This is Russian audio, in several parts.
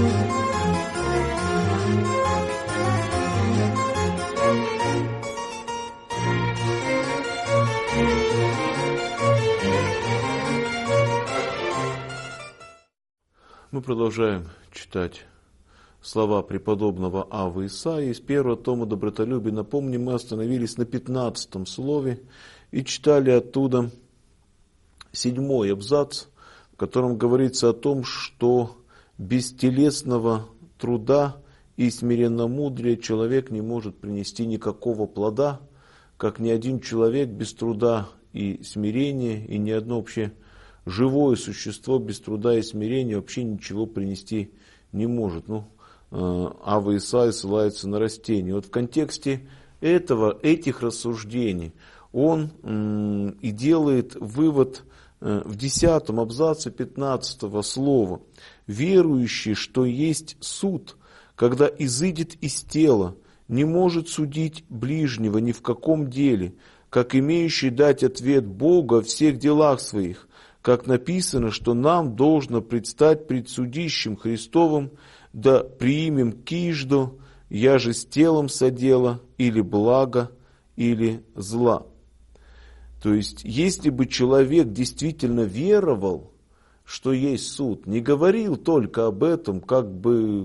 Мы продолжаем читать слова преподобного Аввы Исаии из первого тома «Добротолюбие». Напомним, мы остановились на 15 слове и читали оттуда 7 абзац, в котором говорится о том, что без телесного труда и смиренномудрия человек не может принести никакого плода, как ни один человек без труда и смирения, и ни одно вообще живое существо без труда и смирения вообще ничего принести не может. Авва Исаия ссылается на растения. Вот в контексте этих рассуждений он и делает вывод в 10 абзаце 15 слова. «Верующий, что есть суд, когда изыдет из тела, не может судить ближнего ни в каком деле, как имеющий дать ответ Богу о всех делах своих, как написано, что нам должно предстать пред судищем Христовым, да приимем кижду, я же с телом содела, или блага, или зла». То есть, если бы человек действительно веровал, что есть суд, не говорил только об этом, как бы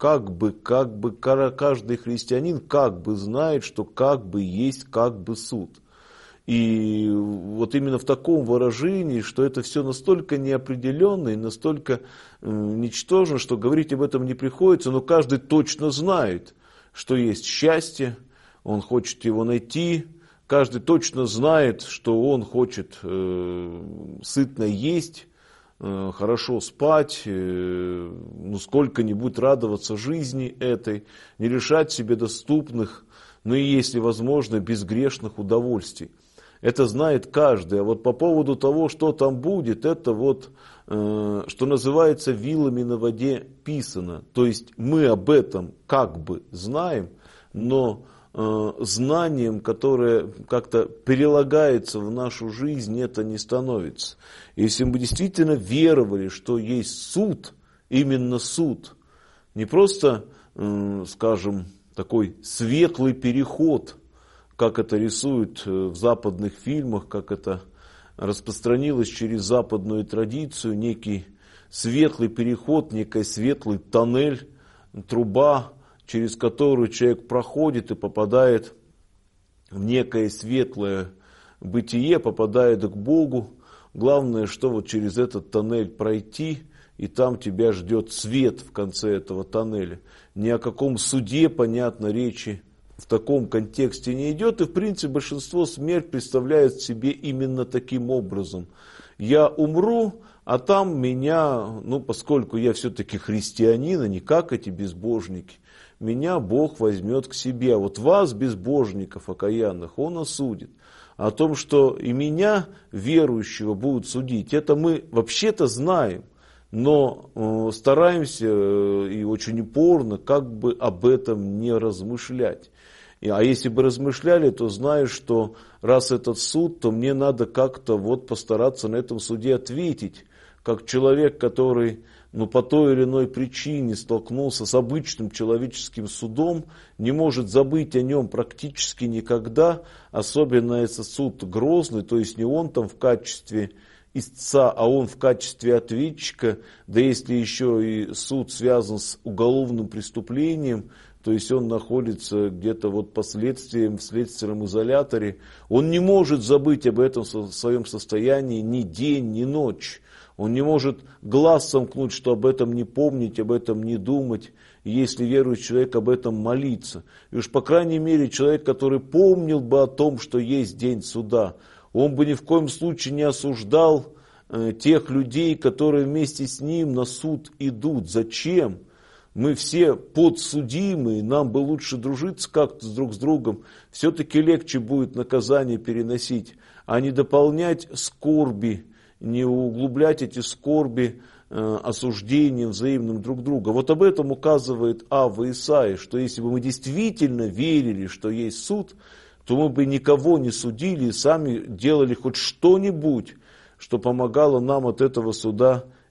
каждый христианин как бы знает, что как бы есть как бы суд. И вот именно в таком выражении, что это все настолько неопределенно и настолько ничтожно, что говорить об этом не приходится, но каждый точно знает, что есть счастье, он хочет его найти, каждый точно знает, что он хочет сытно есть, хорошо спать, сколько-нибудь радоваться жизни этой, не лишать себе доступных, но и, если возможно, безгрешных удовольствий. Это знает каждый. А вот по поводу того, что там будет, это вот, что называется, вилами на воде писано. То есть мы об этом как бы знаем, но знанием, которое как-то перелагается в нашу жизнь, это не становится. Если мы действительно веровали, что есть суд, именно суд, не просто, скажем, такой светлый переход, как это рисуют в западных фильмах, как это распространилось через западную традицию, некий светлый переход, некий светлый тоннель, труба, через которую человек проходит и попадает в некое светлое бытие, попадает к Богу. Главное, что вот через этот тоннель пройти, и там тебя ждет свет в конце этого тоннеля. Ни о каком суде, понятно, речи в таком контексте не идет, и в принципе большинство смерть представляет себе именно таким образом. Я умру, а там меня, поскольку я все-таки христианин, а не как эти безбожники, меня Бог возьмет к себе. А вот вас, безбожников окаянных, Он осудит. О том, что и меня, верующего, будут судить, это мы вообще-то знаем, но стараемся и очень упорно как бы об этом не размышлять. А если бы размышляли, то знаешь, что раз этот суд, то мне надо как-то вот постараться на этом суде ответить, как человек, который по той или иной причине столкнулся с обычным человеческим судом, не может забыть о нем практически никогда, особенно если суд грозный, то есть не он там в качестве истца, а он в качестве ответчика, да если еще и суд связан с уголовным преступлением, то есть он находится где-то вот по следствиям, в следственном изоляторе, он не может забыть об этом своем состоянии ни день, ни ночь. Он не может глаз сомкнуть, что об этом не помнить, об этом не думать, если верующий человек об этом молиться. И уж по крайней мере человек, который помнил бы о том, что есть день суда, он бы ни в коем случае не осуждал тех людей, которые вместе с ним на суд идут. Зачем? Мы все подсудимые, нам бы лучше дружиться как-то друг с другом. Все-таки легче будет наказание переносить, а не дополнять скорби, не углублять эти скорби осуждением взаимным друг друга. Вот об этом указывает Авва Исаия, что если бы мы действительно верили, что есть суд, то мы бы никого не судили и сами делали хоть что-нибудь, что помогало нам от этого суда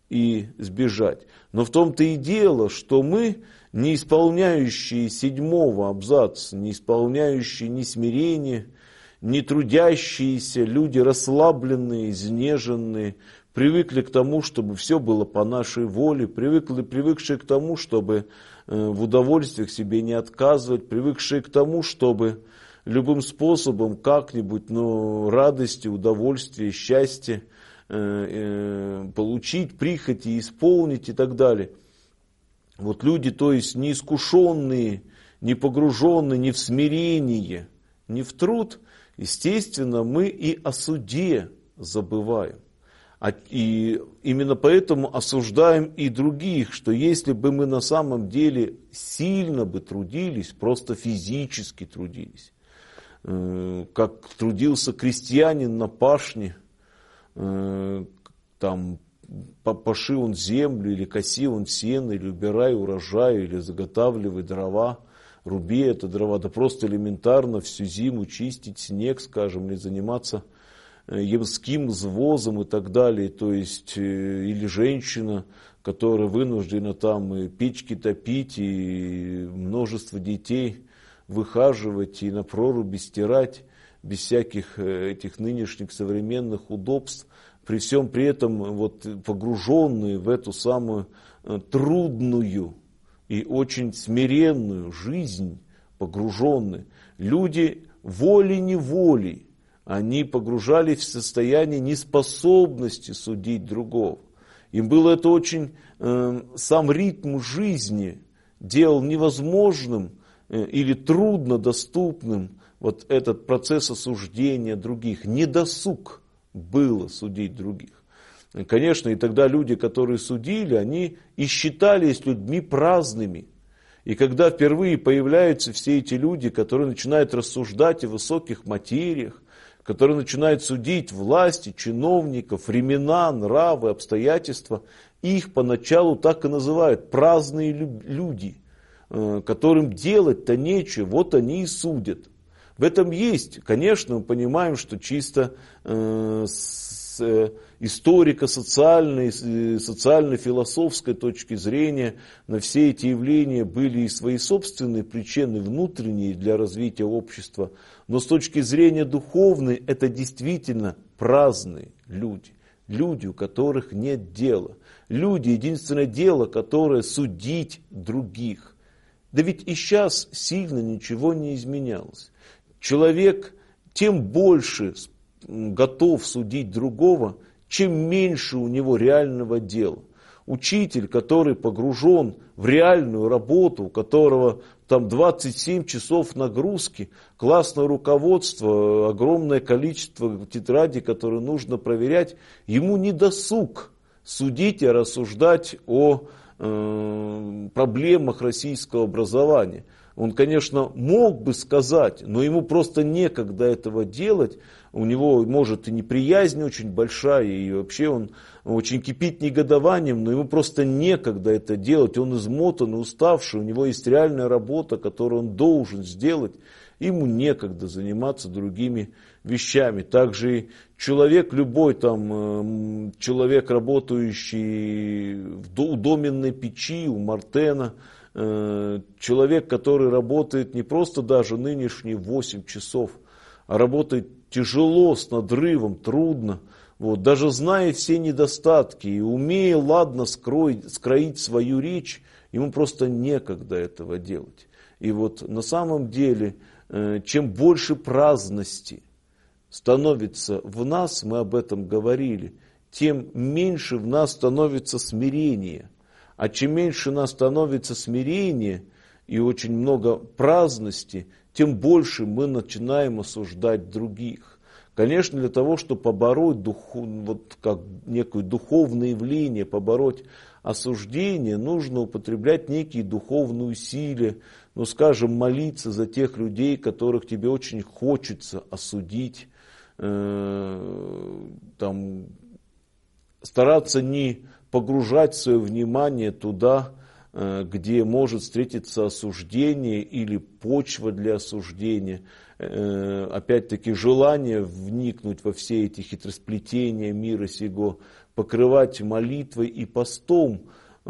и сбежать. Но в том-то и дело, что мы, не исполняющие 7-го абзаца, не исполняющие ни смирения, не трудящиеся люди, расслабленные, изнеженные, привыкли к тому, чтобы все было по нашей воле, привыкшие к тому, чтобы в удовольствиях себе не отказывать, привыкшие к тому, чтобы любым способом как-нибудь, радости, удовольствия, счастья получить, прихоти, исполнить и так далее. Вот люди, то есть не искушенные, не погруженные ни в смирение, ни в труд, естественно, мы и о суде забываем. И именно поэтому осуждаем и других, что если бы мы на самом деле сильно бы трудились, просто физически трудились, как трудился крестьянин на пашне, там паши он землю, или коси он сено, или убирай урожай, или заготавливай дрова, руби это дрова, да просто элементарно всю зиму чистить снег, скажем, или заниматься ямским взвозом и так далее, то есть или женщина, которая вынуждена там и печки топить, и множество детей выхаживать, и на проруби стирать, без всяких этих нынешних современных удобств, при всем при этом вот погруженные в эту самую трудную и очень смиренную жизнь, погруженные, люди волей-неволей, они погружались в состояние неспособности судить другого. Им было это очень, сам ритм жизни делал невозможным или труднодоступным вот этот процесс осуждения других. Недосуг было судить других. Конечно, и тогда люди, которые судили, они и считались людьми праздными. И когда впервые появляются все эти люди, которые начинают рассуждать о высоких материях, которые начинают судить власти, чиновников, времена, нравы, обстоятельства, их поначалу так и называют праздные люди, которым делать-то нечего, вот они и судят. В этом есть, конечно, мы понимаем, что чисто с историко-социальной, социально-философской точки зрения на все эти явления были и свои собственные причины внутренние для развития общества, но с точки зрения духовной это действительно праздные люди, люди, у которых нет дела, люди, единственное дело, которое судить других. Да ведь и сейчас сильно ничего не изменялось. Человек тем больше готов судить другого, чем меньше у него реального дела. Учитель, который погружен в реальную работу, у которого там 27 часов нагрузки, классное руководство, огромное количество тетрадей, которые нужно проверять, ему не досуг судить и рассуждать о проблемах российского образования. Он, конечно, мог бы сказать, но ему просто некогда этого делать. У него, может, и неприязнь очень большая, и вообще он очень кипит негодованием, но ему просто некогда это делать. Он измотан и уставший, у него есть реальная работа, которую он должен сделать. Ему некогда заниматься другими вещами. Также и человек, любой там человек, работающий у доменной печи, у Мартена, человек, который работает не просто даже нынешние 8 часов, а работает тяжело, с надрывом, трудно, вот, даже зная все недостатки и умея ладно скроить свою речь, ему просто некогда этого делать. И вот на самом деле, чем больше праздности становится в нас, мы об этом говорили, тем меньше в нас становится смирения. А чем меньше у нас становится смирения и очень много праздности, тем больше мы начинаем осуждать других. Конечно, для того, чтобы побороть вот как некое духовное явление, побороть осуждение, нужно употреблять некие духовные усилия, ну, скажем, молиться за тех людей, которых тебе очень хочется осудить, там, стараться не погружать свое внимание туда, где может встретиться осуждение или почва для осуждения. Опять-таки желание вникнуть во все эти хитросплетения мира сего, покрывать молитвой и постом,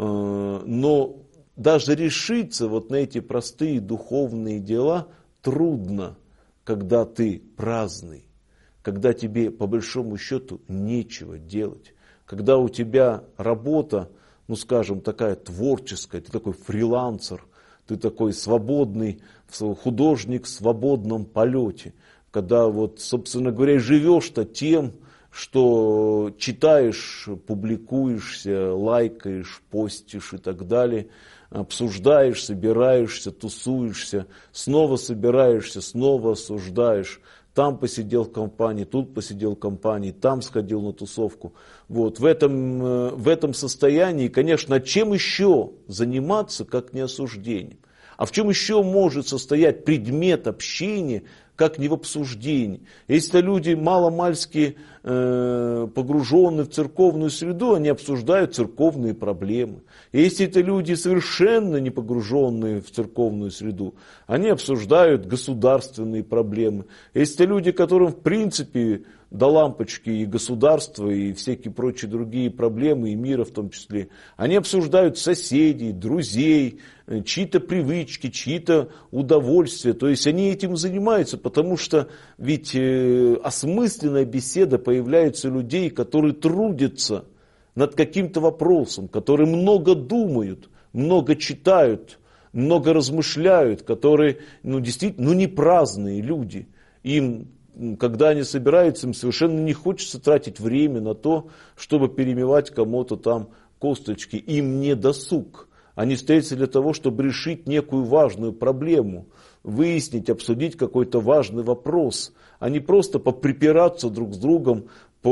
но даже решиться вот на эти простые духовные дела трудно, когда ты праздный, когда тебе по большому счету нечего делать, когда у тебя работа, ну скажем, такая творческая, ты такой фрилансер, ты такой свободный художник в свободном полете, когда вот, собственно говоря, живешь-то тем, что читаешь, публикуешься, лайкаешь, постишь и так далее, обсуждаешь, собираешься, тусуешься, снова собираешься, снова осуждаешь. Там посидел в компании, тут посидел в компании, там сходил на тусовку. Вот, в этом состоянии, конечно, чем еще заниматься, как не осуждением? А в чем еще может состоять предмет общения, как не в обсуждении? Если люди маломальски погружены в церковную среду, они обсуждают церковные проблемы. Если это люди совершенно не погруженные в церковную среду, они обсуждают государственные проблемы. Если это люди, которым в принципе до лампочки и государства, и всякие прочие другие проблемы, и мира в том числе, они обсуждают соседей, друзей, чьи-то привычки, чьи-то удовольствия. То есть они этим занимаются, потому что ведь осмысленная беседа появляется у людей, которые трудятся над каким-то вопросом, которые много думают, много читают, много размышляют, которые действительно не праздные люди. Им, когда они собираются, им совершенно не хочется тратить время на то, чтобы перемывать кому-то там косточки. Им не досуг. Они встретятся для того, чтобы решить некую важную проблему, выяснить, обсудить какой-то важный вопрос, а не просто поприпираться друг с другом,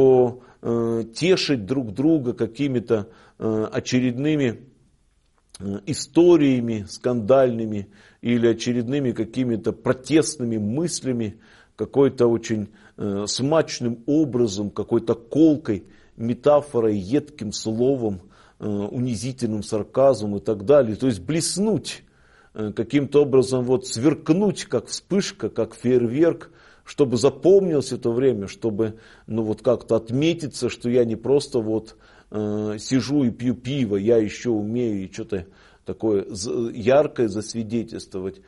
потешить друг друга какими-то очередными историями скандальными или очередными какими-то протестными мыслями, какой-то очень смачным образом, какой-то колкой, метафорой, едким словом, унизительным сарказмом и так далее. То есть блеснуть, каким-то образом вот сверкнуть, как вспышка, как фейерверк, чтобы запомнилось это время, чтобы как-то отметиться, что я не просто сижу и пью пиво, я еще умею и что-то такое яркое засвидетельствовать.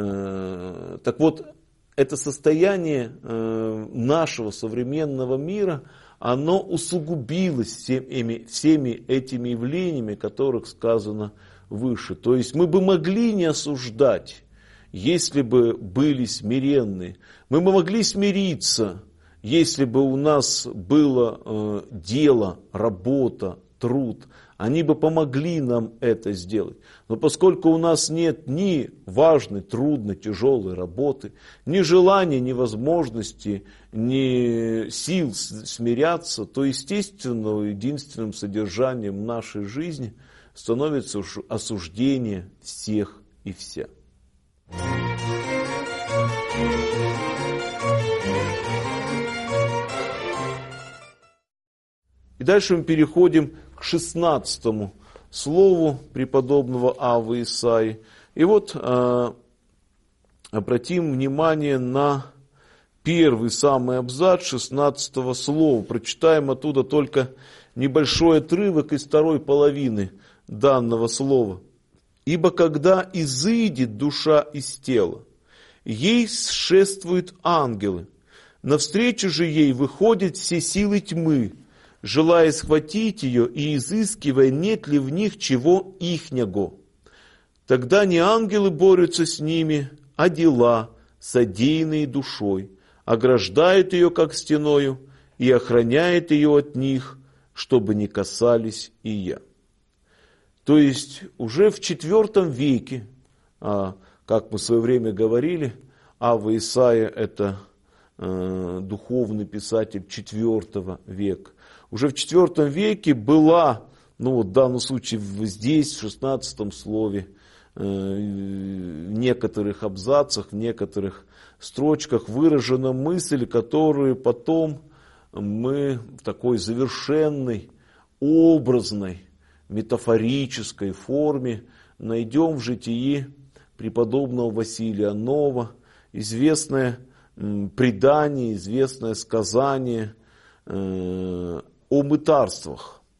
Так вот, это состояние нашего современного мира, оно усугубилось всеми этими явлениями, о которых сказано выше. То есть мы бы могли не осуждать, если бы были смиренны. Мы бы могли смириться, если бы у нас было дело, работа, труд. Они бы помогли нам это сделать. Но поскольку у нас нет ни важной, трудной, тяжелой работы, ни желания, ни возможности, ни сил смиряться, то, естественно, единственным содержанием нашей жизни становится осуждение всех и вся. И дальше мы переходим к 16 слову преподобного Аввы Исаии. И вот обратим внимание на первый самый абзац 16 слова. Прочитаем оттуда только небольшой отрывок из второй половины данного слова. «Ибо когда изыдет душа из тела, ей шествуют ангелы, навстречу же ей выходят все силы тьмы, желая схватить ее и изыскивая, нет ли в них чего ихнего. Тогда не ангелы борются с ними, а дела, содеянные душой, ограждают ее как стеною и охраняет ее от них, чтобы не касались и я». То есть уже в IV веке, как мы в свое время говорили, Авва Исаия это духовный писатель IV века. Уже в IV веке была, в данном случае здесь, в 16 слове, в некоторых абзацах, в некоторых строчках выражена мысль, которую потом мы в такой завершенной, образной, метафорической форме найдем в житии преподобного Василия Нова, известное предание, известное сказание о мытарствах.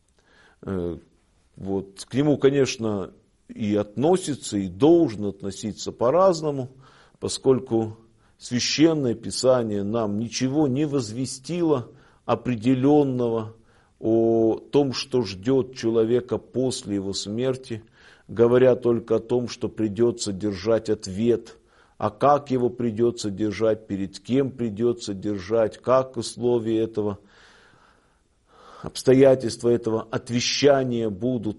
Вот, к нему, конечно, и относится, и должен относиться по-разному, поскольку Священное Писание нам ничего не возвестило определенного о том, что ждет человека после его смерти, говоря только о том, что придется держать ответ, а как его придется держать, перед кем придется держать, как условия этого, обстоятельства этого отвещания будут,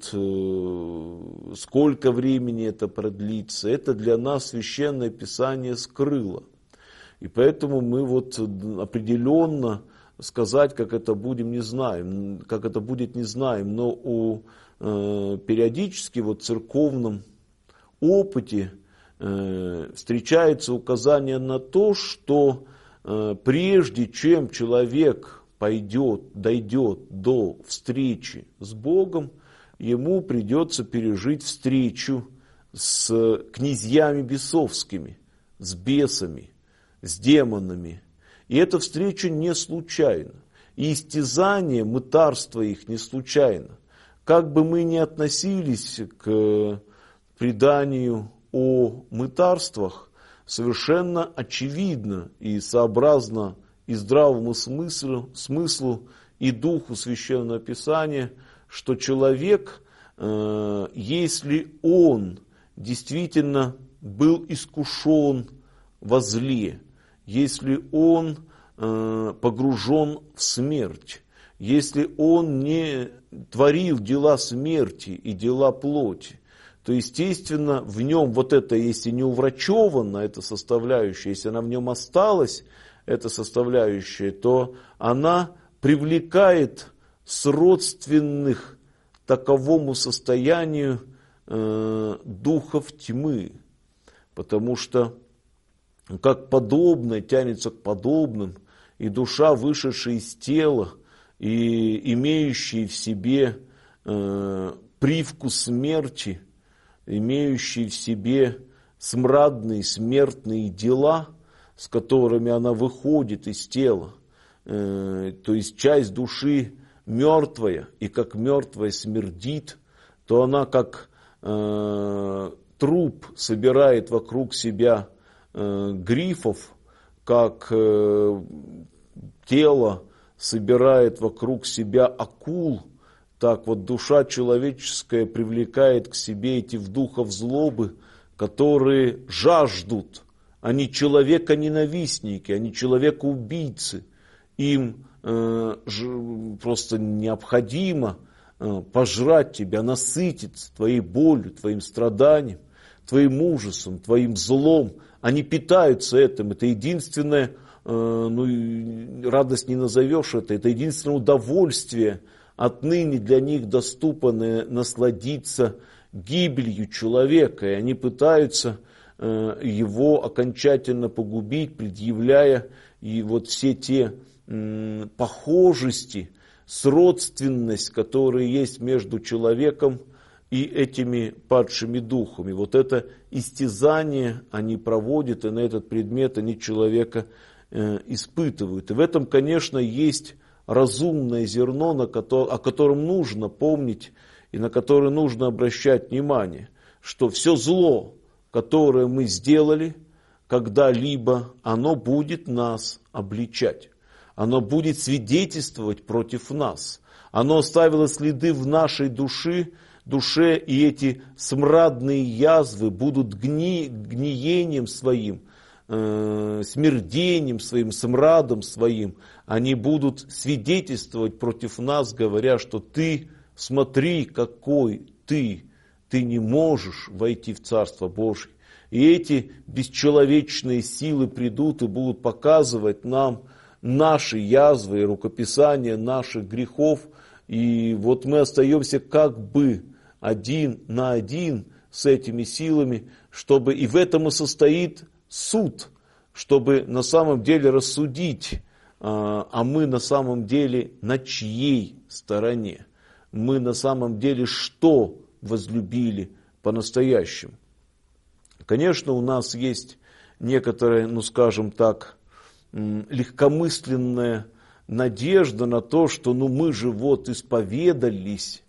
сколько времени это продлится. Это для нас Священное Писание скрыло. И поэтому мы вот определенно сказать, как это будем, не знаем, как это будет, не знаем, но периодически в церковном опыте встречается указание на то, что прежде чем человек дойдет до встречи с Богом, ему придется пережить встречу с князьями бесовскими, с бесами, с демонами. И эта встреча не случайна. И истязание, мытарство их не случайно. Как бы мы ни относились к преданию о мытарствах, совершенно очевидно и сообразно и здравому смыслу и духу Священного Писания, что человек, если он действительно был искушен во зле, если он погружен в смерть, если он не творил дела смерти и дела плоти, то, естественно, в нем вот это, если не уврачевана эта составляющая, если она в нем осталась, эта составляющая, то она привлекает сродственных таковому состоянию духов тьмы, потому что как подобное тянется к подобным, и душа, вышедшая из тела, и имеющая в себе привкус смерти, имеющая в себе смрадные смертные дела, с которыми она выходит из тела, то есть часть души мертвая, и как мертвая смердит, то она как труп собирает вокруг себя грифов, как тело собирает вокруг себя акул, так вот душа человеческая привлекает к себе этих духов злобы, которые жаждут. Они человека-ненавистники, они человека-убийцы. Им просто необходимо пожрать тебя, насытиться твоей болью, твоим страданием, твоим ужасом, твоим злом. Они питаются этим. Это единственное, радость не назовешь это единственное удовольствие отныне для них доступно насладиться гибелью человека. И они пытаются его окончательно погубить, предъявляя и вот все те похожести, сродственность, которые есть между человеком и этими падшими духами. Вот это истязание они проводят, и на этот предмет они человека испытывают. И в этом, конечно, есть разумное зерно, о котором нужно помнить и на которое нужно обращать внимание, что все зло, которое мы сделали когда-либо, оно будет нас обличать. Оно будет свидетельствовать против нас. Оно оставило следы в нашей душе, и эти смрадные язвы будут гниением своим, смердением своим, смрадом своим. Они будут свидетельствовать против нас, говоря, что ты, смотри, какой ты не можешь войти в Царство Божие. И эти бесчеловечные силы придут и будут показывать нам наши язвы и рукописания наших грехов. И вот мы остаемся как бы один на один с этими силами, чтобы и в этом и состоит суд, чтобы на самом деле рассудить, а мы на самом деле на чьей стороне, мы на самом деле что возлюбили по-настоящему. Конечно, у нас есть некоторая, скажем так, легкомысленная надежда на то, что мы же вот исповедались,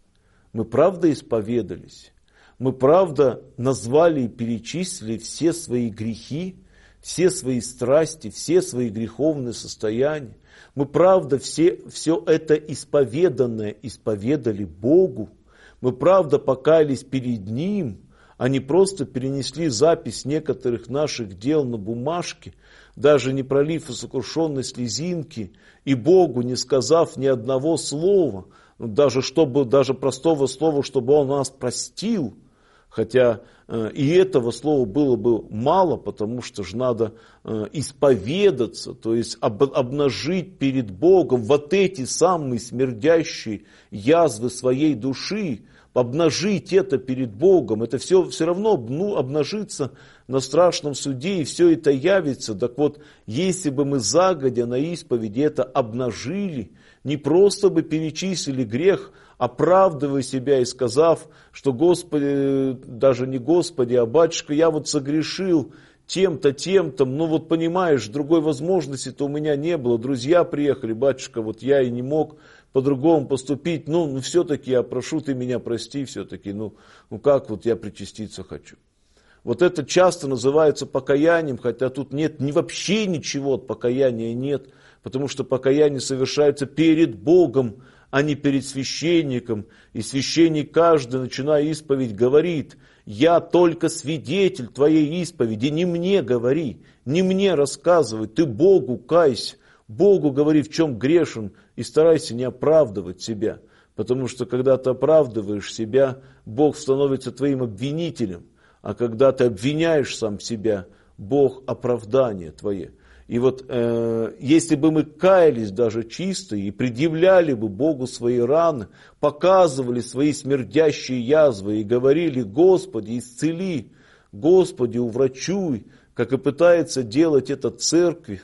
Мы правда исповедались? Мы правда назвали и перечислили все свои грехи, все свои страсти, все свои греховные состояния? Мы правда все это исповеданное исповедали Богу? Мы правда покаялись перед Ним, а не просто перенесли запись некоторых наших дел на бумажке, даже не пролив сокрушенной слезинки, и Богу не сказав ни одного слова, даже простого слова, чтобы Он нас простил? Хотя и этого слова было бы мало, потому что же надо исповедаться, то есть обнажить перед Богом вот эти самые смердящие язвы своей души, обнажить это перед Богом. Это все равно обнажится на страшном суде, и все это явится. Так вот, если бы мы загодя на исповеди это обнажили, не просто бы перечислили грех, оправдывая себя и сказав, что Господи, даже не Господи, а батюшка, я вот согрешил тем-то, тем-то, ну вот понимаешь, другой возможности-то у меня не было, друзья приехали, батюшка, вот я и не мог по-другому поступить, ну все-таки я прошу, ты меня прости, все-таки, ну как вот я причаститься хочу. Вот это часто называется покаянием, хотя тут нет вообще ничего от покаяния нет, потому что покаяние совершается перед Богом, а не перед священником. И священник каждый, начиная исповедь, говорит: я только свидетель твоей исповеди, не мне говори, не мне рассказывай, ты Богу кайся, Богу говори, в чем грешен, и старайся не оправдывать себя. Потому что когда ты оправдываешь себя, Бог становится твоим обвинителем, а когда ты обвиняешь сам себя, Бог оправдание твое. И вот если бы мы каялись даже чисто и предъявляли бы Богу свои раны, показывали свои смердящие язвы и говорили: Господи, исцели, Господи, уврачуй, как и пытается делать это церковь,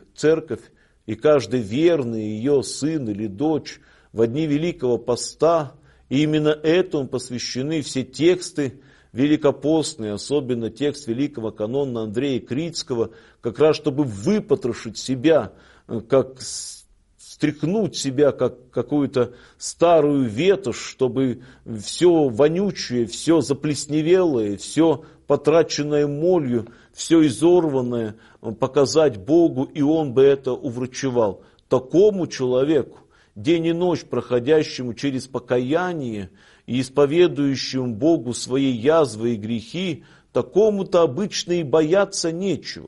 и каждый верный ее сын или дочь в дни Великого Поста, и именно этому посвящены все тексты великопостные, особенно текст Великого канона Андрея Критского, как раз чтобы выпотрошить себя, как стряхнуть себя, как какую-то старую ветошь, чтобы все вонючее, все заплесневелое, все потраченное молью, все изорванное показать Богу, и Он бы это уврачевал. Такому человеку, день и ночь проходящему через покаяние и исповедующему Богу свои язвы и грехи, такому-то обычно и бояться нечего.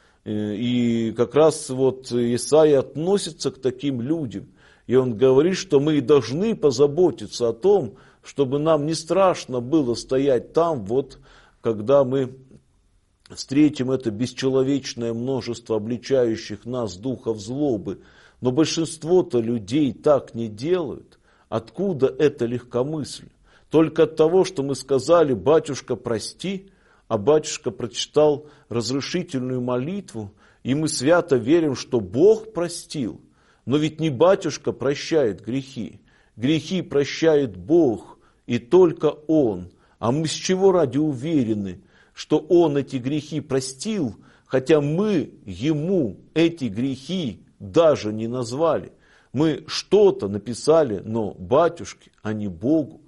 И как раз вот Исаия относится к таким людям, и он говорит, что мы и должны позаботиться о том, чтобы нам не страшно было стоять там, вот когда мы встретим это бесчеловечное множество обличающих нас духов злобы. Но большинство-то людей так не делают. Откуда это легкомыслие? Только от того, что мы сказали: батюшка, прости, а батюшка прочитал разрешительную молитву, и мы свято верим, что Бог простил. Но ведь не батюшка прощает грехи. Грехи прощает Бог, и только Он. А мы с чего ради уверены, что Он эти грехи простил, хотя мы Ему эти грехи даже не назвали. Мы что-то написали, но батюшке, а не Богу.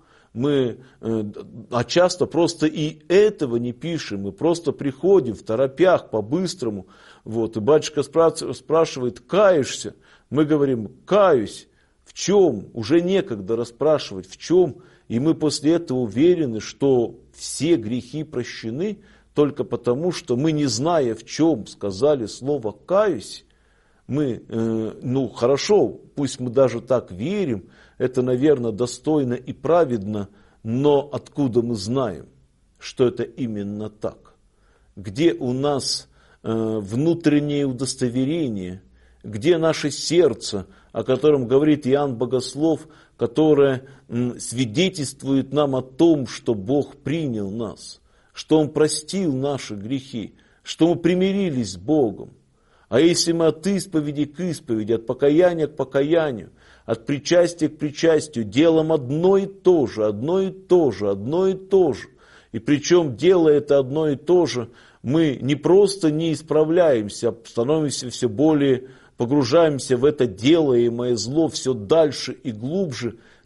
А часто просто и этого не пишем, мы просто приходим в торопях, по-быстрому. Вот, и батюшка спрашивает: каешься? Мы говорим: каюсь. В чем? Уже некогда расспрашивать, в чем. И мы после этого уверены, что все грехи прощены только потому, что мы, не зная в чем, сказали слово «каюсь». Мы, хорошо, пусть мы даже так верим, это, наверное, достойно и праведно, но откуда мы знаем, что это именно так? Где у нас внутреннее удостоверение, где наше сердце, о котором говорит Иоанн Богослов, которое свидетельствует нам о том, что Бог принял нас, что Он простил наши грехи, что мы примирились с Богом. А если мы от исповеди к исповеди, от покаяния к покаянию, от причастия к причастию, делаем одно и то же, одно и то же, одно и то же, и причем, делая это одно и то же, мы не просто не исправляемся, а становимся все более, погружаемся в это делаемое зло все дальше и глубже,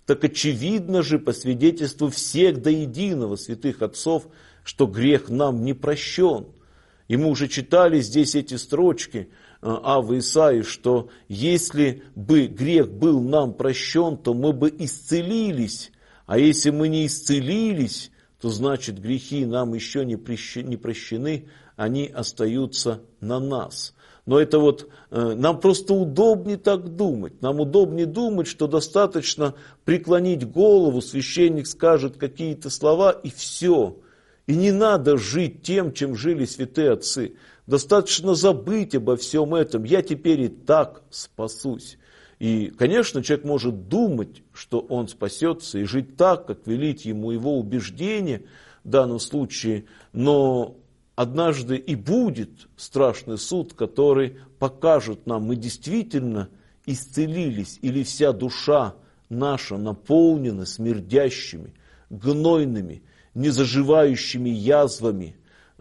Так очевидно же по свидетельству всех до единого святых отцов, что грех нам не прощен. И мы уже читали здесь эти строчки Авы Исаии, что если бы грех был нам прощен, то мы бы исцелились. А если мы не исцелились, то значит грехи нам еще не прощены, они остаются на нас. Но это вот нам просто удобнее так думать. Нам удобнее думать, что достаточно преклонить голову, священник скажет какие-то слова и все. И не надо жить тем, чем жили святые отцы. Достаточно забыть обо всем этом. Я теперь и так спасусь. И, конечно, человек может думать, что он спасется, и жить так, как велит ему его убеждение в данном случае, но однажды и будет страшный суд, который покажет нам, мы действительно исцелились, или вся душа наша наполнена смердящими, гнойными, незаживающими язвами,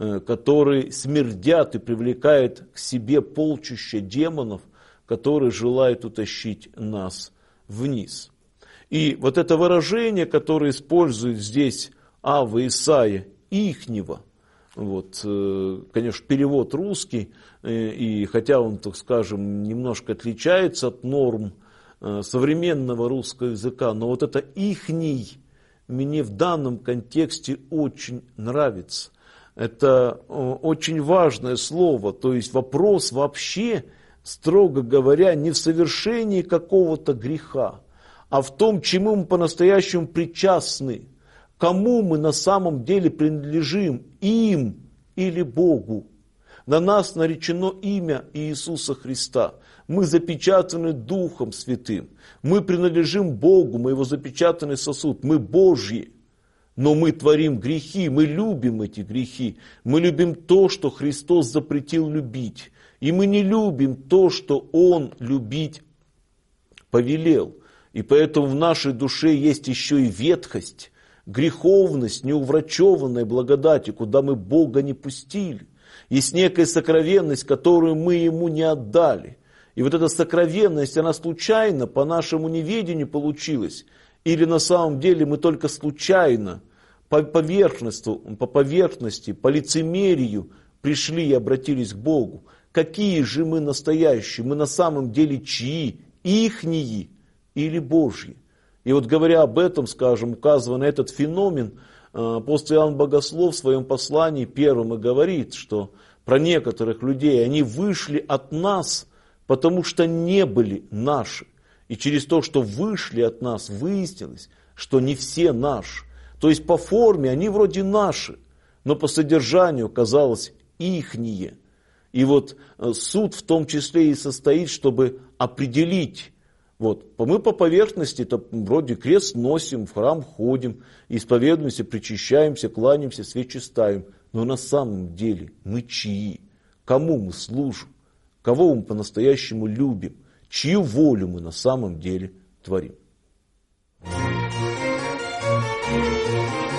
которые смердят и привлекают к себе полчища демонов, которые желают утащить нас вниз. И вот это выражение, которое использует здесь Ава Исаия, ихнего, вот, конечно, перевод русский, и хотя он, так скажем, немножко отличается от норм современного русского языка, но вот это ихний мне в данном контексте очень нравится. Это очень важное слово, то есть вопрос вообще, строго говоря, не в совершении какого-то греха, а в том, чему мы по-настоящему причастны, кому мы на самом деле принадлежим, им или Богу. На нас наречено имя Иисуса Христа. Мы запечатаны Духом Святым. Мы принадлежим Богу, мы Его запечатанный сосуд, мы Божьи. Но мы творим грехи, мы любим эти грехи. Мы любим то, что Христос запретил любить. И мы не любим то, что Он любить повелел. И поэтому в нашей душе есть еще и ветхость, греховность, неуврачеванная благодатью, куда мы Бога не пустили. Есть некая сокровенность, которую мы Ему не отдали. И вот эта сокровенность, она случайно по нашему неведению получилась. Или на самом деле мы только случайно, по поверхности, по лицемерию пришли и обратились к Богу. Какие же мы настоящие? Мы на самом деле чьи? Ихние или Божьи? И вот говоря об этом, скажем, указывая на этот феномен, апостол Иоанн Богослов в своем послании первом и говорит, что про некоторых людей, они вышли от нас, потому что не были наши. И через то, что вышли от нас, выяснилось, что не все наши. То есть по форме они вроде наши, но по содержанию оказалось ихние. И вот суд в том числе и состоит, чтобы определить. Вот, мы по поверхности-то вроде крест носим, в храм ходим, исповедуемся, причащаемся, кланяемся, свечи ставим. Но на самом деле мы чьи? Кому мы служим? Кого мы по-настоящему любим? Чью волю мы на самом деле творим?